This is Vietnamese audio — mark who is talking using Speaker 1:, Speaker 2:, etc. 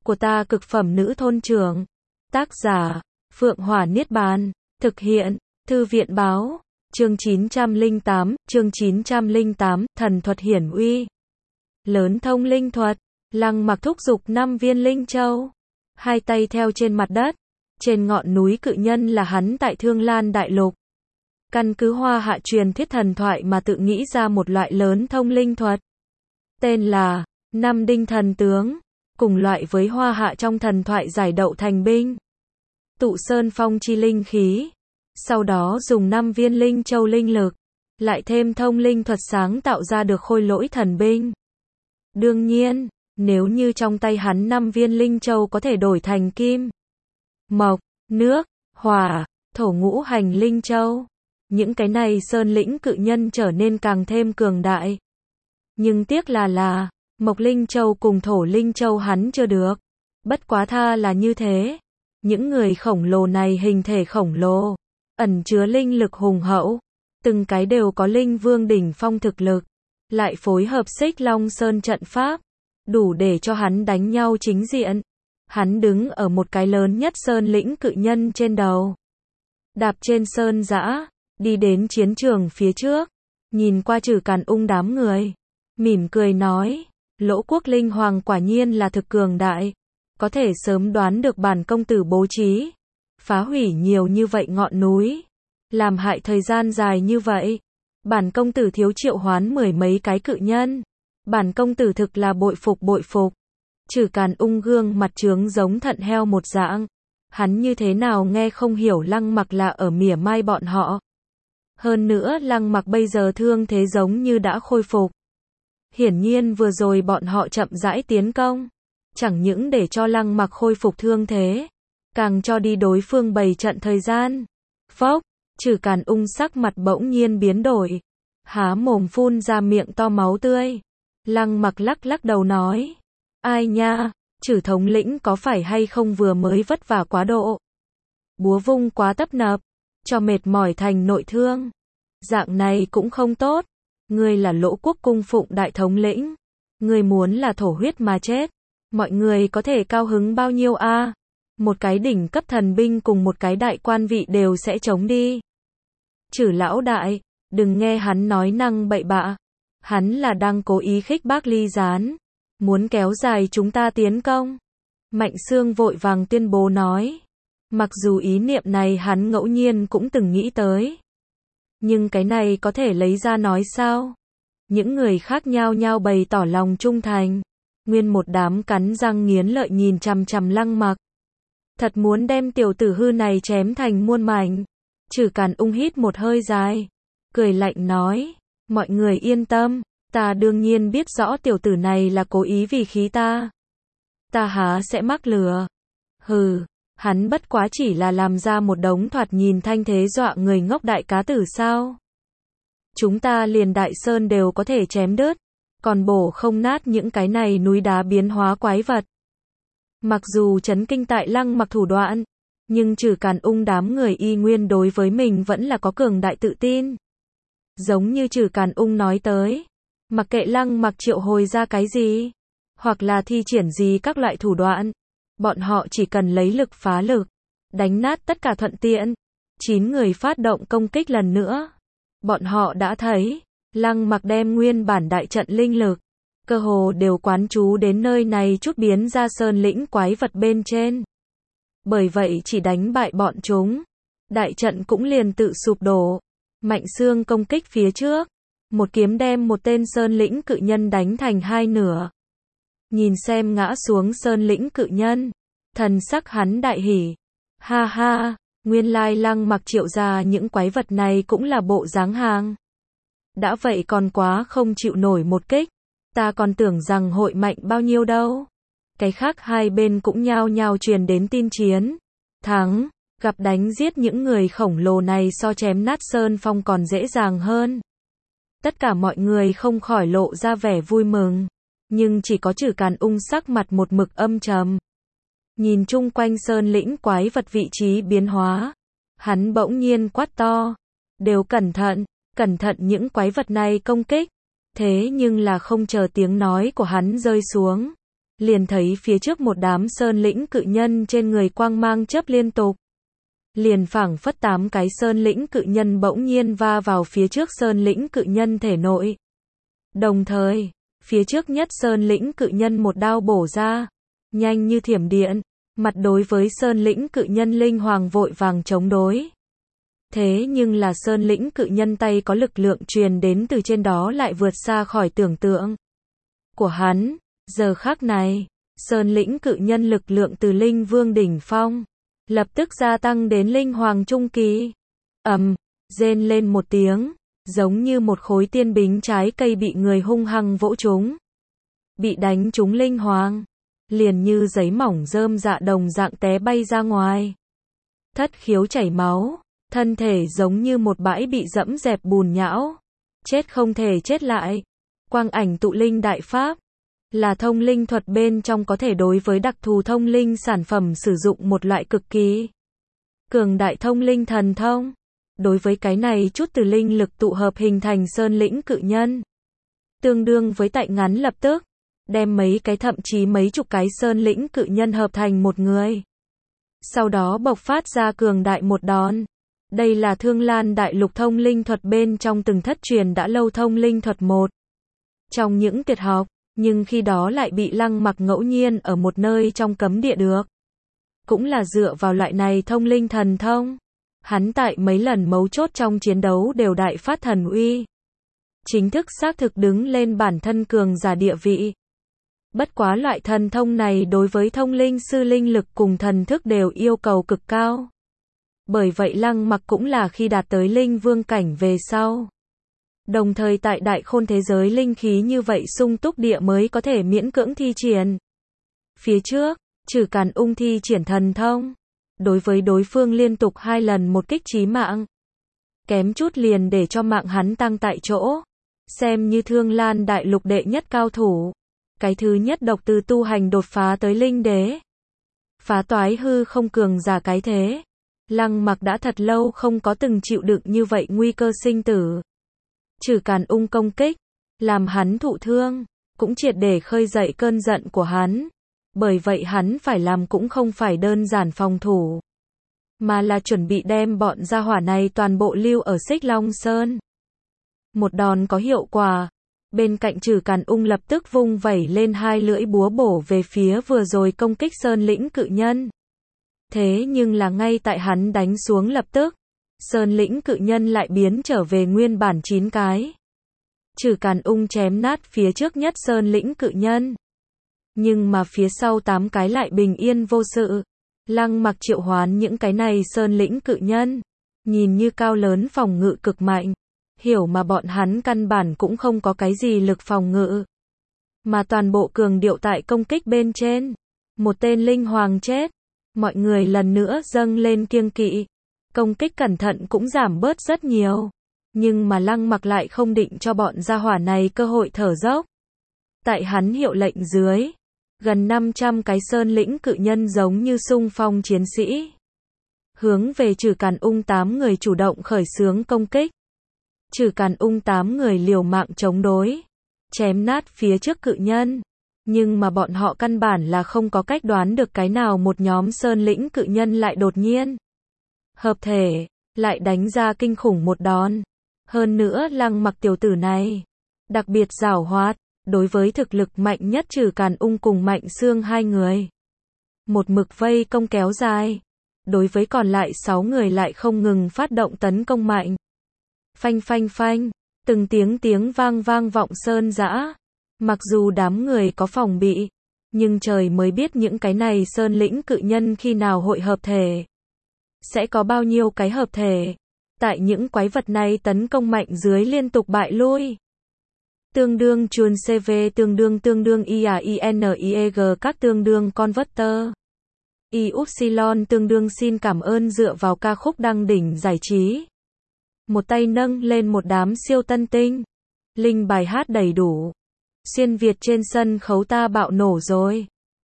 Speaker 1: của ta cực phẩm nữ thôn trưởng. Tác giả, Phượng Hỏa Niết Bàn. Thực hiện, Thư viện báo. Chương 908, thần thuật hiển uy. Lớn thông linh thuật. Lăng Mặc thúc giục 5 viên linh châu. Hai tay theo trên mặt đất. Trên ngọn núi cự nhân là hắn tại Thương Lan Đại Lục. Căn cứ Hoa Hạ truyền thuyết thần thoại mà tự nghĩ ra một loại lớn thông linh thuật. Tên là Năm Đinh Thần Tướng. Cùng loại với Hoa Hạ trong thần thoại giải đậu thành binh. Tụ sơn phong chi linh khí. Sau đó dùng 5 viên linh châu linh lực. Lại thêm thông linh thuật sáng tạo ra được khôi lỗi thần binh. Đương nhiên, nếu như trong tay hắn 5 viên linh châu có thể đổi thành kim, mộc, nước, hỏa, thổ ngũ hành linh châu. Những cái này sơn lĩnh cự nhân trở nên càng thêm cường đại. Nhưng tiếc là mộc linh châu cùng thổ linh châu hắn chưa được. Bất quá tha là như thế. Những người khổng lồ này hình thể khổng lồ, ẩn chứa linh lực hùng hậu. Từng cái đều có linh vương đỉnh phong thực lực. Lại phối hợp Xích Long Sơn trận pháp. Đủ để cho hắn đánh nhau chính diện. Hắn đứng ở một cái lớn nhất sơn lĩnh cự nhân trên đầu. Đạp trên sơn dã, đi đến chiến trường phía trước. Nhìn qua Trừ Càn Ung đám người. Mỉm cười nói, Lỗ Quốc Linh Hoàng quả nhiên là thực cường đại. Có thể sớm đoán được bản công tử bố trí. Phá hủy nhiều như vậy ngọn núi. Làm hại thời gian dài như vậy. Bản công tử thiếu triệu hoán 10 mấy cái cự nhân. Bản công tử thực là bội phục. Trừ Càn Ung gương mặt trướng giống thận heo một dạng. Hắn như thế nào nghe không hiểu Lăng Mặc là ở mỉa mai bọn họ. Hơn nữa Lăng Mặc bây giờ thương thế giống như đã khôi phục. Hiển nhiên vừa rồi bọn họ chậm rãi tiến công. Chẳng những để cho Lăng Mặc khôi phục thương thế. Càng cho đi đối phương bày trận thời gian. Phốc, Trừ Càn Ung sắc mặt bỗng nhiên biến đổi. Há mồm phun ra miệng to máu tươi. Lăng Mặc lắc đầu nói. Ai nha, Trừ thống lĩnh có phải hay không vừa mới vất vả quá độ. Búa vung quá tấp nập. Cho mệt mỏi thành nội thương. Dạng này cũng không tốt. Ngươi là Lỗ Quốc cung phụng đại thống lĩnh. Ngươi muốn là thổ huyết mà chết. Mọi người có thể cao hứng bao nhiêu a? Một cái đỉnh cấp thần binh cùng một cái đại quan vị đều sẽ chống đi. Trừ lão đại, đừng nghe hắn nói năng bậy bạ. Hắn là đang cố ý khích bác Ly Gián. Muốn kéo dài chúng ta tiến công. Mạnh Xương vội vàng tuyên bố nói. Mặc dù ý niệm này hắn ngẫu nhiên cũng từng nghĩ tới. Nhưng cái này có thể lấy ra nói sao? Những người khác nhao nhao bày tỏ lòng trung thành. Nguyên một đám cắn răng nghiến lợi nhìn chằm Lăng Mặc. Thật muốn đem tiểu tử hư này chém thành muôn mảnh. Trừ Càn Ung hít một hơi dài. Cười lạnh nói. Mọi người yên tâm. Ta đương nhiên biết rõ tiểu tử này là cố ý vì khí ta. Ta há sẽ mắc lừa. Hừ, hắn bất quá chỉ là làm ra một đống thoạt nhìn thanh thế dọa người ngốc đại cá tử sao. Chúng ta liền đại sơn đều có thể chém đứt. Còn bổ không nát những cái này núi đá biến hóa quái vật. Mặc dù chấn kinh tại Lăng Mặc thủ đoạn. Nhưng Trừ Càn Ung đám người y nguyên đối với mình vẫn là có cường đại tự tin. Giống như Trừ Càn Ung nói tới. Mặc kệ Lăng Mặc triệu hồi ra cái gì. Hoặc là thi triển gì các loại thủ đoạn. Bọn họ chỉ cần lấy lực phá lực. Đánh nát tất cả thuận tiện. 9 người phát động công kích lần nữa. Bọn họ đã thấy. Lăng Mặc đem nguyên bản đại trận linh lực. Cơ hồ đều quán trú đến nơi này chút biến ra sơn lĩnh quái vật bên trên. Bởi vậy chỉ đánh bại bọn chúng. Đại trận cũng liền tự sụp đổ. Mạnh Xương công kích phía trước. Một kiếm đem một tên sơn lĩnh cự nhân đánh thành hai nửa. Nhìn xem ngã xuống sơn lĩnh cự nhân. Thần sắc hắn đại hỉ. Ha ha, nguyên lai Lăng Mặc triệu ra những quái vật này cũng là bộ dáng hàng. Đã vậy còn quá không chịu nổi một kích. Ta còn tưởng rằng hội mạnh bao nhiêu đâu. Cái khác hai bên cũng nhao nhao truyền đến tin chiến. Thắng, gặp đánh giết những người khổng lồ này so chém nát sơn phong còn dễ dàng hơn. Tất cả mọi người không khỏi lộ ra vẻ vui mừng. Nhưng chỉ có Trừ Càn Ung sắc mặt một mực âm trầm. Nhìn chung quanh sơn lĩnh quái vật vị trí biến hóa. Hắn bỗng nhiên quát to. Đều cẩn thận những quái vật này công kích. Thế nhưng là không chờ tiếng nói của hắn rơi xuống. liền thấy phía trước một đám sơn lĩnh cự nhân trên người quang mang chớp liên tục. Liền phảng phất 8 cái sơn lĩnh cự nhân bỗng nhiên va vào phía trước sơn lĩnh cự nhân thể nội. Đồng thời, phía trước nhất sơn lĩnh cự nhân một đao bổ ra, nhanh như thiểm điện, mặt đối với sơn lĩnh cự nhân linh hoàng vội vàng chống đối. Thế nhưng là sơn lĩnh cự nhân tay có lực lượng truyền đến từ trên đó lại vượt xa khỏi tưởng tượng của hắn. Giờ khắc này, sơn lĩnh cự nhân lực lượng từ linh vương đỉnh phong lập tức gia tăng đến linh hoàng trung kỳ. Rên lên một tiếng, giống như một khối tiên bính trái cây bị người hung hăng vỗ trúng. Bị đánh trúng linh hoàng, liền như giấy mỏng rơm dạ đồng dạng té bay ra ngoài. Thất khiếu chảy máu, thân thể giống như một bãi bị dẫm dẹp bùn nhão. Chết không thể chết lại. Quang ảnh tụ linh đại pháp là thông linh thuật bên trong có thể đối với đặc thù thông linh sản phẩm sử dụng một loại cực kỳ cường đại thông linh thần thông. Đối với cái này chút từ linh lực tụ hợp hình thành sơn lĩnh cự nhân, tương đương với tại ngắn lập tức đem mấy cái thậm chí mấy chục cái sơn lĩnh cự nhân hợp thành một người. Sau đó bộc phát ra cường đại một đòn. Đây là Thương Lan Đại Lục thông linh thuật bên trong từng thất truyền đã lâu thông linh thuật một trong những tuyệt học, nhưng khi đó lại bị Lăng Mặc ngẫu nhiên ở một nơi trong cấm địa được. Cũng là dựa vào loại này thông linh thần thông, hắn tại mấy lần mấu chốt trong chiến đấu đều đại phát thần uy, chính thức xác thực đứng lên bản thân cường giả địa vị. Bất quá loại thần thông này đối với thông linh sư linh lực cùng thần thức đều yêu cầu cực cao. Bởi vậy Lăng Mặc cũng là khi đạt tới linh vương cảnh về sau. Đồng thời tại đại khôn thế giới linh khí như vậy sung túc địa mới có thể miễn cưỡng thi triển. Phía trước, Trử Càn Ung thi triển thần thông, đối với đối phương liên tục 2 lần một kích chí mạng. Kém chút liền để cho mạng hắn tăng tại chỗ. Xem như Thương Lan Đại Lục đệ nhất cao thủ. Cái thứ nhất độc từ tu hành đột phá tới linh đế. Phá toái hư không cường giả cái thế. Lăng Mặc đã thật lâu không có từng chịu đựng như vậy nguy cơ sinh tử. Trử Càn Ung công kích, làm hắn thụ thương, cũng triệt để khơi dậy cơn giận của hắn. Bởi vậy hắn phải làm cũng không phải đơn giản phòng thủ, mà là chuẩn bị đem bọn gia hỏa này toàn bộ lưu ở Xích Long Sơn. Một đòn có hiệu quả, bên cạnh Trử Càn Ung lập tức vung vẩy lên 2 lưỡi búa bổ về phía vừa rồi công kích sơn lĩnh cự nhân. Thế nhưng là ngay tại hắn đánh xuống lập tức, sơn lĩnh cự nhân lại biến trở về nguyên bản 9 cái. Trử Càn Ung chém nát phía trước nhất sơn lĩnh cự nhân. Nhưng mà phía sau 8 cái lại bình yên vô sự. Lăng Mặc triệu hoán những cái này sơn lĩnh cự nhân, nhìn như cao lớn phòng ngự cực mạnh, hiểu mà bọn hắn căn bản cũng không có cái gì lực phòng ngự, mà toàn bộ cường điệu tại công kích bên trên. Một tên linh hoàng chết, mọi người lần nữa dâng lên kiêng kỵ, công kích cẩn thận cũng giảm bớt rất nhiều. Nhưng mà Lăng Mặc lại không định cho bọn gia hỏa này cơ hội thở dốc. Tại hắn hiệu lệnh dưới, gần 500 cái sơn lĩnh cự nhân giống như xung phong chiến sĩ, hướng về Trử Càn Ung 8 người chủ động khởi xướng công kích. Trử Càn Ung 8 người liều mạng chống đối, chém nát phía trước cự nhân, nhưng mà bọn họ căn bản là không có cách đoán được cái nào một nhóm sơn lĩnh cự nhân lại đột nhiên hợp thể, lại đánh ra kinh khủng một đòn. Hơn nữa Lăng Mặc tiểu tử này đặc biệt giảo hoạt, đối với thực lực mạnh nhất Trử Càn Ung cùng Mạnh Xương 2 người, một mực vây công kéo dài. Đối với còn lại 6 người lại không ngừng phát động tấn công mạnh. Phanh phanh phanh, từng tiếng vang vang vọng sơn dã. Mặc dù đám người có phòng bị, nhưng trời mới biết những cái này sơn lĩnh cự nhân khi nào hội hợp thể. Sẽ có bao nhiêu cái hợp thể. Tại những quái vật này tấn công mạnh dưới liên tục bại lui. Tương đương chuồn CV tương đương IAINIEG các tương đương converter. YY tương đương xin cảm ơn dựa vào ca khúc đăng đỉnh giải trí. Một tay nâng lên một đám siêu tân tinh. Linh bài hát đầy đủ. Xuyên Việt trên sân khấu ta bạo nổ rồi.